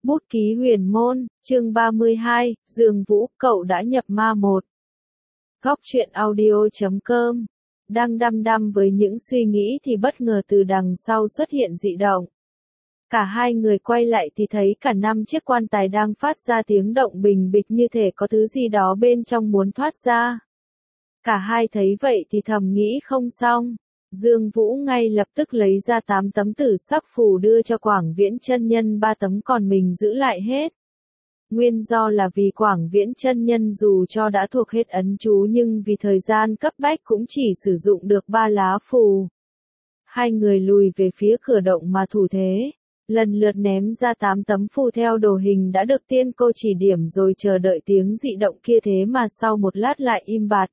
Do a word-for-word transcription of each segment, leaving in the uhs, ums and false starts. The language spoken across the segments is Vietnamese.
Bút ký huyền môn, chương ba mươi hai, Dương Vũ, cậu đã nhập ma một. Góc truyện audio chấm com. Đang đăm đăm với những suy nghĩ thì bất ngờ từ đằng sau xuất hiện dị động. Cả hai người quay lại thì thấy cả năm chiếc quan tài đang phát ra tiếng động bình bịch như thể có thứ gì đó bên trong muốn thoát ra. Cả hai thấy vậy thì thầm nghĩ không xong. Dương Vũ ngay lập tức lấy ra tám tấm tử sắc phù đưa cho Quảng Viễn chân nhân ba tấm còn mình giữ lại hết. Nguyên do là vì Quảng Viễn chân nhân dù cho đã thuộc hết ấn chú nhưng vì thời gian cấp bách cũng chỉ sử dụng được ba lá phù. Hai người lùi về phía cửa động mà thủ thế, lần lượt ném ra tám tấm phù theo đồ hình đã được tiên cô chỉ điểm rồi chờ đợi tiếng dị động kia thế mà sau một lát lại im bặt.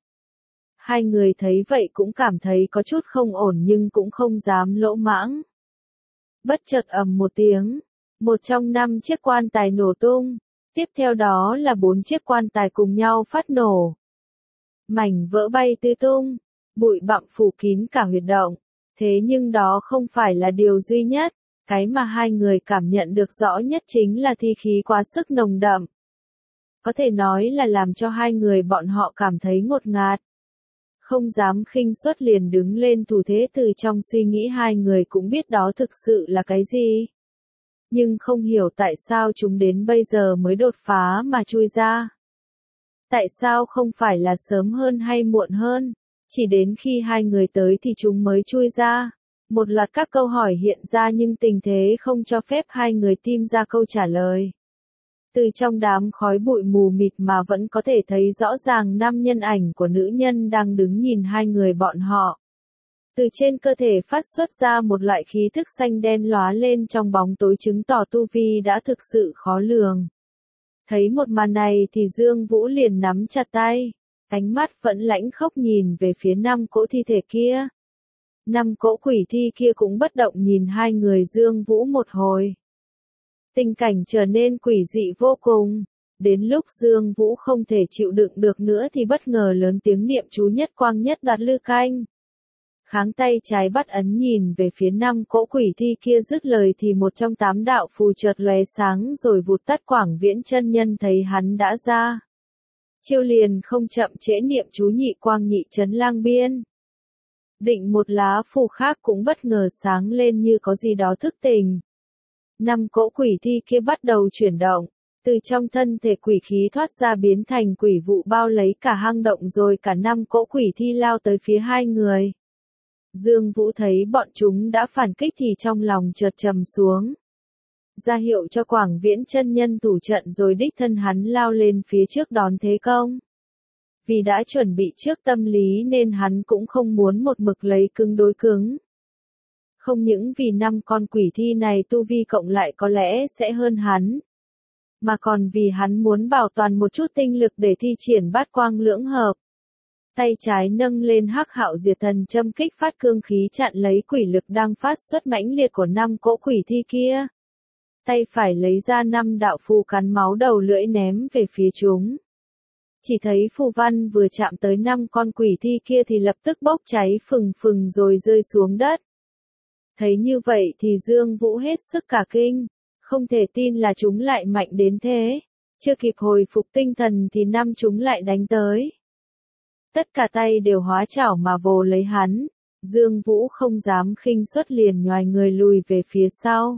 Hai người thấy vậy cũng cảm thấy có chút không ổn nhưng cũng không dám lỗ mãng. Bất chợt ầm một tiếng, một trong năm chiếc quan tài nổ tung, tiếp theo đó là bốn chiếc quan tài cùng nhau phát nổ. Mảnh vỡ bay tứ tung, bụi bặm phủ kín cả huyệt động, thế nhưng đó không phải là điều duy nhất, cái mà hai người cảm nhận được rõ nhất chính là thi khí quá sức nồng đậm. Có thể nói là làm cho hai người bọn họ cảm thấy ngột ngạt. Không dám khinh suất liền đứng lên thủ thế từ trong suy nghĩ hai người cũng biết đó thực sự là cái gì. Nhưng không hiểu tại sao chúng đến bây giờ mới đột phá mà chui ra. Tại sao không phải là sớm hơn hay muộn hơn, chỉ đến khi hai người tới thì chúng mới chui ra. Một loạt các câu hỏi hiện ra nhưng tình thế không cho phép hai người tìm ra câu trả lời. Từ trong đám khói bụi mù mịt mà vẫn có thể thấy rõ ràng năm nhân ảnh của nữ nhân đang đứng nhìn hai người bọn họ. Từ trên cơ thể phát xuất ra một loại khí thức xanh đen lóa lên trong bóng tối chứng tỏ tu vi đã thực sự khó lường. Thấy một màn này thì Dương Vũ liền nắm chặt tay, ánh mắt vẫn lãnh khốc nhìn về phía năm cỗ thi thể kia. Năm cỗ quỷ thi kia cũng bất động nhìn hai người Dương Vũ một hồi. Tình cảnh trở nên quỷ dị vô cùng. Đến lúc Dương Vũ không thể chịu đựng được nữa thì bất ngờ lớn tiếng niệm chú nhất quang nhất đoạt lư canh. Kháng tay trái bắt ấn nhìn về phía năm cỗ quỷ thi kia dứt lời thì một trong tám đạo phù chợt lóe sáng rồi vụt tắt. Quảng Viễn chân nhân thấy hắn đã ra chiêu liền không chậm trễ niệm chú nhị quang nhị chấn lang biên. Định một lá phù khác cũng bất ngờ sáng lên như có gì đó thức tỉnh. Năm cỗ quỷ thi kia bắt đầu chuyển động, từ trong thân thể quỷ khí thoát ra biến thành quỷ vụ bao lấy cả hang động rồi cả năm cỗ quỷ thi lao tới phía hai người. Dương Vũ thấy bọn chúng đã phản kích thì trong lòng chợt trầm xuống. Ra hiệu cho Quảng Viễn chân nhân thủ trận rồi đích thân hắn lao lên phía trước đón thế công. Vì đã chuẩn bị trước tâm lý nên hắn cũng không muốn một mực lấy cứng đối cứng. Không những vì năm con quỷ thi này tu vi cộng lại có lẽ sẽ hơn hắn, mà còn vì hắn muốn bảo toàn một chút tinh lực để thi triển bát quang lưỡng hợp. Tay trái nâng lên hắc hạo diệt thần châm kích phát cương khí chặn lấy quỷ lực đang phát xuất mãnh liệt của năm cỗ quỷ thi kia. Tay phải lấy ra năm đạo phù cắn máu đầu lưỡi ném về phía chúng. Chỉ thấy phù văn vừa chạm tới năm con quỷ thi kia thì lập tức bốc cháy phừng phừng rồi rơi xuống đất. Thấy như vậy thì Dương Vũ hết sức cả kinh, không thể tin là chúng lại mạnh đến thế. Chưa kịp hồi phục tinh thần thì năm chúng lại đánh tới. Tất cả tay đều hóa chảo mà vồ lấy hắn. Dương Vũ không dám khinh suất liền nhoài người lùi về phía sau.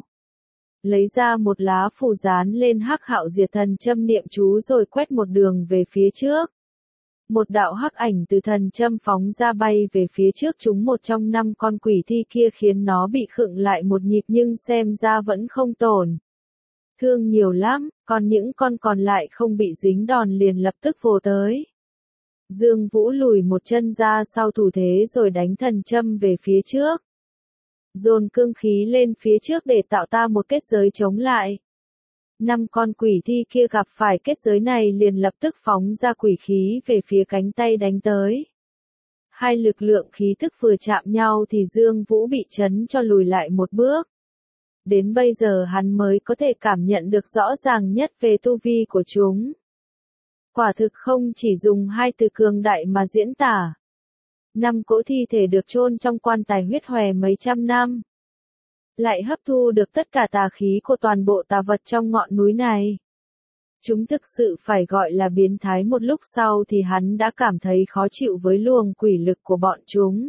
Lấy ra một lá phù dán lên hắc hạo diệt thần châm niệm chú rồi quét một đường về phía trước. Một đạo hắc ảnh từ thần châm phóng ra bay về phía trước chúng một trong năm con quỷ thi kia khiến nó bị khựng lại một nhịp nhưng xem ra vẫn không tổn thương nhiều lắm, còn những con còn lại không bị dính đòn liền lập tức vồ tới. Dương Vũ lùi một chân ra sau thủ thế rồi đánh thần châm về phía trước. Dồn cương khí lên phía trước để tạo ra một kết giới chống lại. Năm con quỷ thi kia gặp phải kết giới này liền lập tức phóng ra quỷ khí về phía cánh tay đánh tới. Hai lực lượng khí thức vừa chạm nhau thì Dương Vũ bị chấn cho lùi lại một bước. Đến bây giờ hắn mới có thể cảm nhận được rõ ràng nhất về tu vi của chúng. Quả thực không chỉ dùng hai từ cường đại mà diễn tả. Năm cỗ thi thể được chôn trong quan tài huyết hòe mấy trăm năm. lại hấp thu được tất cả tà khí của toàn bộ tà vật trong ngọn núi này. Chúng thực sự phải gọi là biến thái. Một lúc sau thì hắn đã cảm thấy khó chịu với luồng quỷ lực của bọn chúng.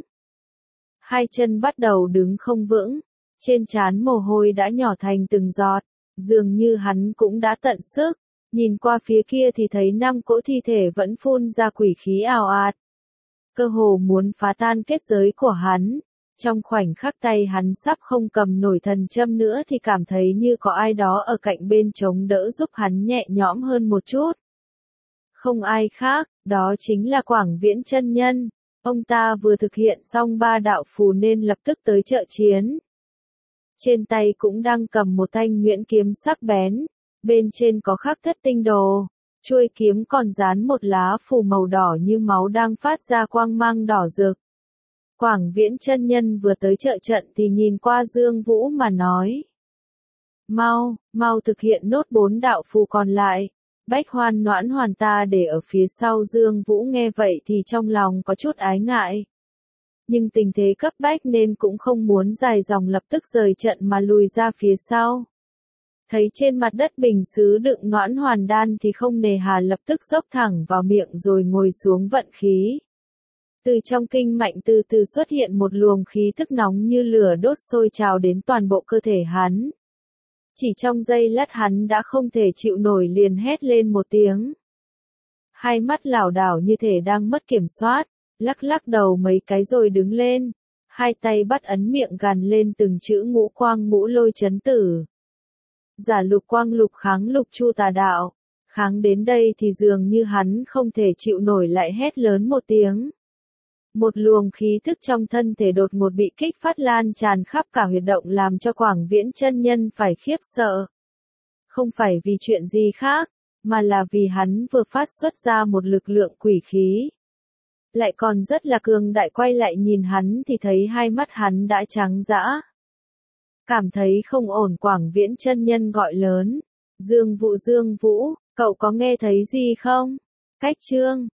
Hai chân bắt đầu đứng không vững, trên trán mồ hôi đã nhỏ thành từng giọt, dường như hắn cũng đã tận sức. Nhìn qua phía kia thì thấy năm cỗ thi thể vẫn phun ra quỷ khí ào ạt, cơ hồ muốn phá tan kết giới của hắn. Trong khoảnh khắc tay hắn sắp không cầm nổi thần châm nữa thì cảm thấy như có ai đó ở cạnh bên chống đỡ giúp hắn nhẹ nhõm hơn một chút. Không ai khác, đó chính là Quảng Viễn chân nhân. Ông ta vừa thực hiện xong ba đạo phù nên lập tức tới trợ chiến. Trên tay cũng đang cầm một thanh nhuyễn kiếm sắc bén, bên trên có khắc thất tinh đồ, chuôi kiếm còn dán một lá phù màu đỏ như máu đang phát ra quang mang đỏ rực. Quảng Viễn chân nhân vừa tới trợ trận thì nhìn qua Dương Vũ mà nói: Mau, mau thực hiện nốt bốn đạo phù còn lại. Bách Hoan Noãn Hoàn ta để ở phía sau. Dương Vũ nghe vậy thì trong lòng có chút ái ngại. Nhưng tình thế cấp bách nên cũng không muốn dài dòng lập tức rời trận mà lùi ra phía sau. Thấy trên mặt đất bình sứ đựng Noãn Hoàn đan thì không nề hà lập tức dốc thẳng vào miệng rồi ngồi xuống vận khí. Từ trong kinh mạch từ từ xuất hiện một luồng khí tức nóng như lửa đốt sôi trào đến toàn bộ cơ thể hắn. Chỉ trong giây lát hắn đã không thể chịu nổi liền hét lên một tiếng. Hai mắt lảo đảo như thể đang mất kiểm soát, lắc lắc đầu mấy cái rồi đứng lên. Hai tay bắt ấn miệng gằn lên từng chữ ngũ quang ngũ lôi chấn tử. Giả lục quang lục kháng lục chu tà đạo. Kháng đến đây thì dường như hắn không thể chịu nổi lại hét lớn một tiếng. Một luồng khí thức trong thân thể đột ngột bị kích phát lan tràn khắp cả huyệt động làm cho Quảng Viễn chân nhân phải khiếp sợ. Không phải vì chuyện gì khác, mà là vì hắn vừa phát xuất ra một lực lượng quỷ khí. Lại còn rất là cường đại. Quay lại nhìn hắn thì thấy hai mắt hắn đã trắng dã. Cảm thấy không ổn, Quảng Viễn chân nhân gọi lớn: Dương Vũ, Dương Vũ, cậu có nghe thấy gì không? Cách chương